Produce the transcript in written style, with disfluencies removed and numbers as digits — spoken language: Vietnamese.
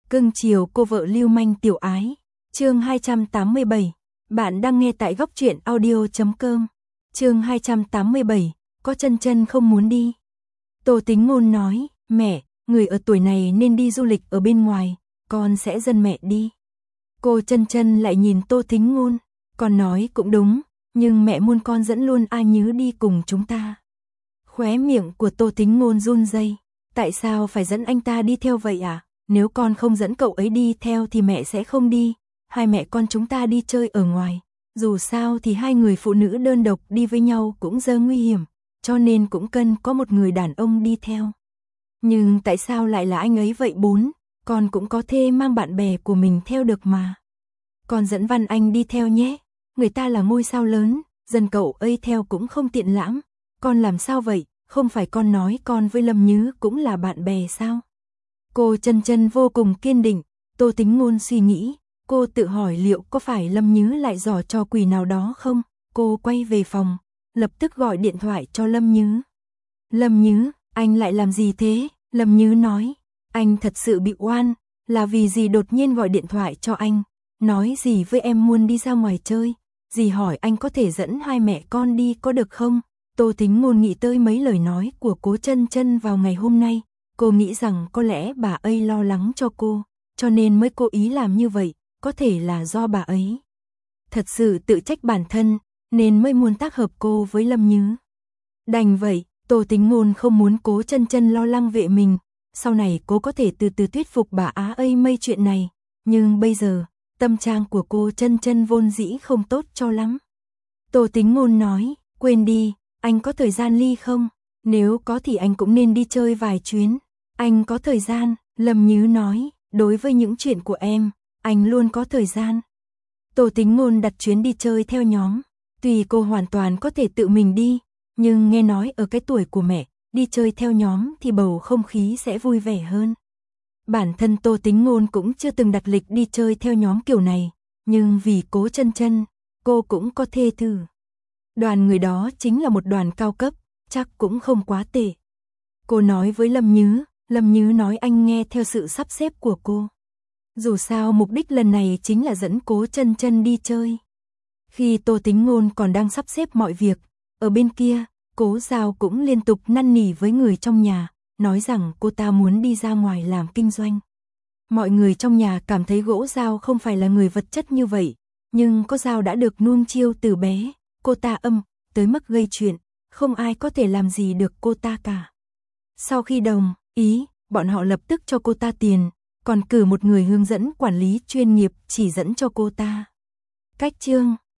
Cưng chiều cô vợ lưu manh tiểu ái. Chương 287. Bạn đang nghe tại Góc Truyện Audio.com. Chương 287. Có chân chân không muốn đi. Tô Tính Ngôn nói, mẹ, người ở tuổi này nên đi du lịch ở bên ngoài, con sẽ dẫn mẹ đi. Cô chân chân lại nhìn Tô Tính Ngôn, con nói cũng đúng, nhưng mẹ muốn con dẫn luôn A Nhứ đi cùng chúng ta. Khóe miệng của Tô Tính Ngôn run rẩy, tại sao phải dẫn anh ta đi theo vậy à? Nếu con không dẫn cậu ấy đi theo thì mẹ sẽ không đi, hai mẹ con chúng ta đi chơi ở ngoài. Dù sao thì hai người phụ nữ đơn độc đi với nhau cũng rất nguy hiểm, cho nên cũng cần có một người đàn ông đi theo. Nhưng tại sao lại là anh ấy vậy bốn? Con cũng có thể mang bạn bè của mình theo được mà. Con dẫn Văn Anh đi theo nhé, người ta là ngôi sao lớn, dần cậu ấy theo cũng không tiện lãm. Con làm sao vậy, không phải con nói con với Lâm Nhứ cũng là bạn bè sao? Cô chân chân vô cùng kiên định. Tô Tính Ngôn suy nghĩ, cô tự hỏi liệu có phải Lâm Nhứ lại giỏ trò quỷ nào đó không? Cô quay về phòng, lập tức gọi điện thoại cho Lâm Nhứ. Lâm Nhứ, anh lại làm gì thế? Lâm Nhứ nói, anh thật sự bị oan, là vì gì đột nhiên gọi điện thoại cho anh, nói gì với em muốn đi ra ngoài chơi, dì hỏi anh có thể dẫn hai mẹ con đi có được không? Tô Tính Ngôn nghĩ tới mấy lời nói của cố chân chân vào ngày hôm nay, cô nghĩ rằng có lẽ bà ấy lo lắng cho cô, cho nên mới cố ý làm như vậy, có thể là do bà ấy thật sự tự trách bản thân, nên mới muốn tác hợp cô với Lâm Nhứ. Đành vậy, Tô Tính Ngôn không muốn cố chân chân lo lắng về mình, sau này cô có thể từ từ thuyết phục bà Á ấy mây chuyện này, nhưng bây giờ, tâm trạng của cô chân chân vốn dĩ không tốt cho lắm. Tô Tính Ngôn nói, quên đi, anh có thời gian ly không? Nếu có thì anh cũng nên đi chơi vài chuyến. Anh có thời gian, Lâm Nhứ nói, đối với những chuyện của em, anh luôn có thời gian. Tô Tính Ngôn đặt chuyến đi chơi theo nhóm, tuy cô hoàn toàn có thể tự mình đi, nhưng nghe nói ở cái tuổi của mẹ, đi chơi theo nhóm thì bầu không khí sẽ vui vẻ hơn. Bản thân Tô Tính Ngôn cũng chưa từng đặt lịch đi chơi theo nhóm kiểu này, nhưng vì cố chân chân, cô cũng có thể thử. Đoàn người đó chính là một đoàn cao cấp, chắc cũng không quá tệ. Cô nói với Lâm Nhứ nói anh nghe theo sự sắp xếp của cô. Dù sao mục đích lần này chính là dẫn cố chân chân đi chơi. Khi Tô Tính Ngôn còn đang sắp xếp mọi việc, ở bên kia, Cố Giao cũng liên tục năn nỉ với người trong nhà, nói rằng cô ta muốn đi ra ngoài làm kinh doanh. Mọi người trong nhà cảm thấy Gỗ Giao không phải là người vật chất như vậy, nhưng có Giao đã được nuông chiêu từ bé, cô ta tới mức gây chuyện, không ai có thể làm gì được cô ta cả. Sau khi đồng ý, bọn họ lập tức cho cô ta tiền, còn cử một người hướng dẫn quản lý chuyên nghiệp chỉ dẫn cho cô ta. Cách chương